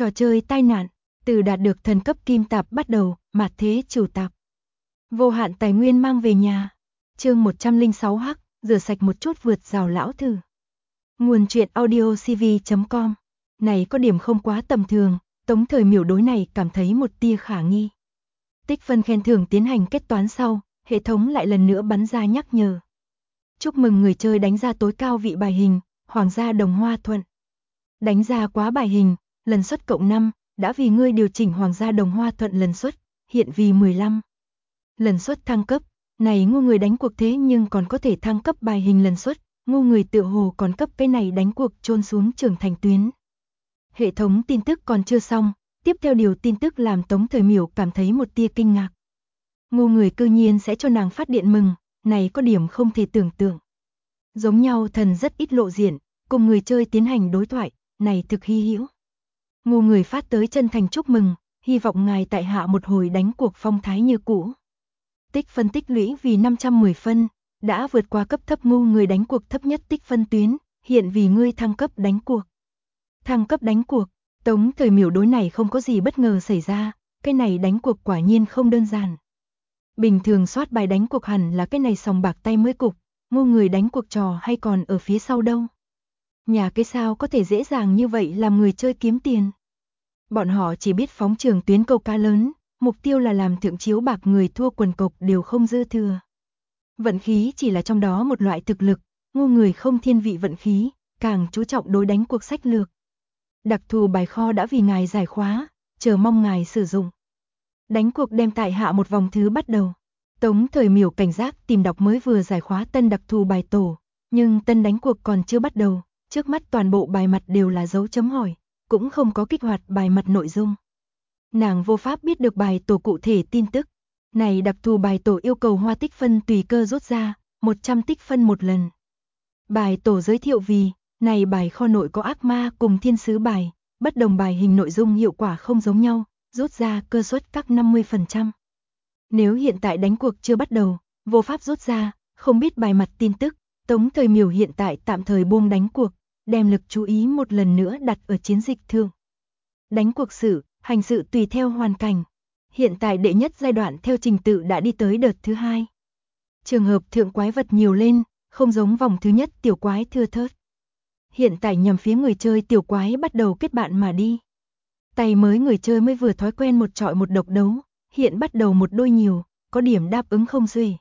Trò chơi tai nạn, từ đạt được thần cấp kim tạp bắt đầu, mạt thế chủ tạp. Vô hạn tài nguyên mang về nhà. Chương 106 hắc, rửa sạch một chút vượt rào lão thử. Nguồn truyện audio cv.com. Này có điểm không quá tầm thường, Tống Thời Miểu đối này cảm thấy một tia khả nghi. Tích phân khen thưởng tiến hành kết toán sau, hệ thống lại lần nữa bắn ra nhắc nhở. Chúc mừng người chơi đánh ra tối cao vị bài hình, Hoàng gia Đồng Hoa Thuận. Đánh ra quá bài hình, lần suất cộng 5, đã vì ngươi điều chỉnh Hoàng gia Đồng Hoa Thuận lần suất, hiện vì 15. Lần suất thăng cấp, này ngu người đánh cuộc thế nhưng còn có thể thăng cấp bài hình lần suất, ngu người tựa hồ còn cấp cái này đánh cuộc chôn xuống trưởng thành tuyến. Hệ thống tin tức còn chưa xong, tiếp theo điều tin tức làm Tống Thời Miểu cảm thấy một tia kinh ngạc. Ngu người cư nhiên sẽ cho nàng phát điện mừng, này có điểm không thể tưởng tượng. Giống nhau thần rất ít lộ diện, cùng người chơi tiến hành đối thoại, này thực hy hữu. Ngu người phát tới chân thành chúc mừng, hy vọng ngài tại hạ một hồi đánh cuộc phong thái như cũ. Tích phân tích lũy vì 510 phân, đã vượt qua cấp thấp ngu người đánh cuộc thấp nhất tích phân tuyến, hiện vì ngươi thăng cấp đánh cuộc. Thăng cấp đánh cuộc, Tống Thời Miểu đối này không có gì bất ngờ xảy ra, cái này đánh cuộc quả nhiên không đơn giản. Bình thường soát bài đánh cuộc hẳn là cái này sòng bạc tay mới cục, ngu người đánh cuộc trò hay còn ở phía sau đâu. Nhà cái sao có thể dễ dàng như vậy làm người chơi kiếm tiền. Bọn họ chỉ biết phóng trường tuyến câu cá lớn, mục tiêu là làm thượng chiếu bạc người thua quần cộc đều không dư thừa. Vận khí chỉ là trong đó một loại thực lực, ngu người không thiên vị vận khí, càng chú trọng đối đánh cuộc sách lược. Đặc thù bài kho đã vì ngài giải khóa, chờ mong ngài sử dụng. Đánh cuộc đem tại hạ một vòng thứ bắt đầu. Tống Thời Miểu cảnh giác tìm đọc mới vừa giải khóa tân đặc thù bài tổ, nhưng tân đánh cuộc còn chưa bắt đầu, trước mắt toàn bộ bài mặt đều là dấu chấm hỏi, cũng không có kích hoạt bài mặt nội dung. Nàng vô pháp biết được bài tổ cụ thể tin tức. Này đặc thù bài tổ yêu cầu hoa tích phân tùy cơ rút ra, 100 tích phân một lần. Bài tổ giới thiệu vì, này bài kho nội có ác ma cùng thiên sứ bài, bất đồng bài hình nội dung hiệu quả không giống nhau, rút ra cơ suất các 50%. Nếu hiện tại đánh cuộc chưa bắt đầu, vô pháp rút ra, không biết bài mặt tin tức, Tống Thời Miểu hiện tại tạm thời buông đánh cuộc, đem lực chú ý một lần nữa đặt ở chiến dịch thượng. Đánh cuộc sự, hành sự tùy theo hoàn cảnh. Hiện tại đệ nhất giai đoạn theo trình tự đã đi tới đợt thứ 2. Trường hợp thượng quái vật nhiều lên, không giống vòng thứ nhất tiểu quái thưa thớt. Hiện tại nhằm phía người chơi tiểu quái bắt đầu kết bạn mà đi. Tay mới người chơi mới vừa thói quen một trọi một độc đấu, hiện bắt đầu một đôi nhiều, có điểm đáp ứng không xuể.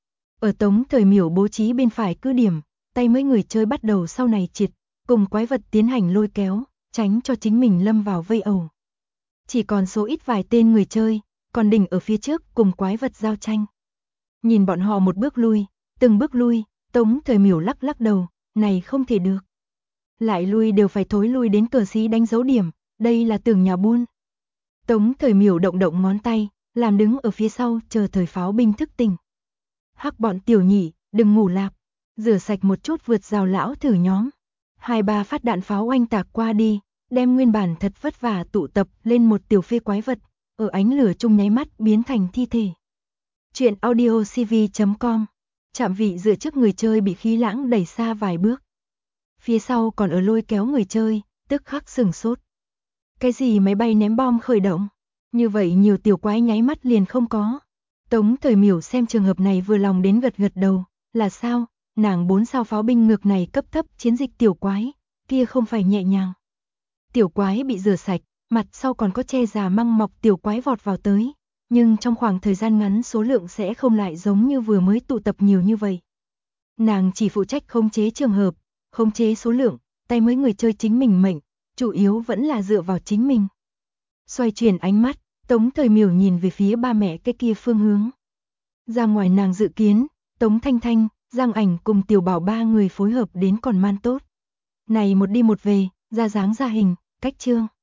Ở Tống Thời Miểu bố trí bên phải cứ điểm, tay mới người chơi bắt đầu sau này triệt, cùng quái vật tiến hành lôi kéo, tránh cho chính mình lâm vào vây ẩu. Chỉ còn số ít vài tên người chơi, còn đỉnh ở phía trước cùng quái vật giao tranh. Nhìn bọn họ một bước lui, từng bước lui, Tống Thời Miểu lắc lắc đầu, này không thể được. Lại lui đều phải thối lui đến cờ xí đánh dấu điểm, đây là tưởng nhà buôn. Tống Thời Miểu động động ngón tay, làm đứng ở phía sau chờ thời pháo binh thức tỉnh. Hắc bọn tiểu nhị, đừng ngủ lạp, rửa sạch một chút vượt rào lão thử nhóm. 2-3 phát đạn pháo oanh tạc qua đi, đem nguyên bản thật vất vả tụ tập lên một tiểu phê quái vật, ở ánh lửa chung nháy mắt biến thành thi thể. Chuyện audio cv.com. Chạm vị dựa trước người chơi bị khí lãng đẩy xa vài bước. Phía sau còn ở lôi kéo người chơi, tức khắc sừng sốt. Cái gì máy bay ném bom khởi động? Như vậy nhiều tiểu quái nháy mắt liền không có. Tống Thời Miểu xem trường hợp này vừa lòng đến gật gật đầu, là sao? Nàng 4 sao pháo binh ngược này cấp thấp chiến dịch tiểu quái, kia không phải nhẹ nhàng. Tiểu quái bị rửa sạch, mặt sau còn có che già măng mọc tiểu quái vọt vào tới, nhưng trong khoảng thời gian ngắn số lượng sẽ không lại giống như vừa mới tụ tập nhiều như vậy. Nàng chỉ phụ trách khống chế trường hợp, khống chế số lượng, tay mới người chơi chính mình mệnh, chủ yếu vẫn là dựa vào chính mình. Xoay chuyển ánh mắt, Tống Thời Miểu nhìn về phía ba mẹ cái kia phương hướng. Ra ngoài nàng dự kiến, Tống Thanh Thanh, Giang Ảnh cùng Tiểu Bảo ba người phối hợp đến còn man tốt. Này một đi một về, ra dáng ra hình, cách chương.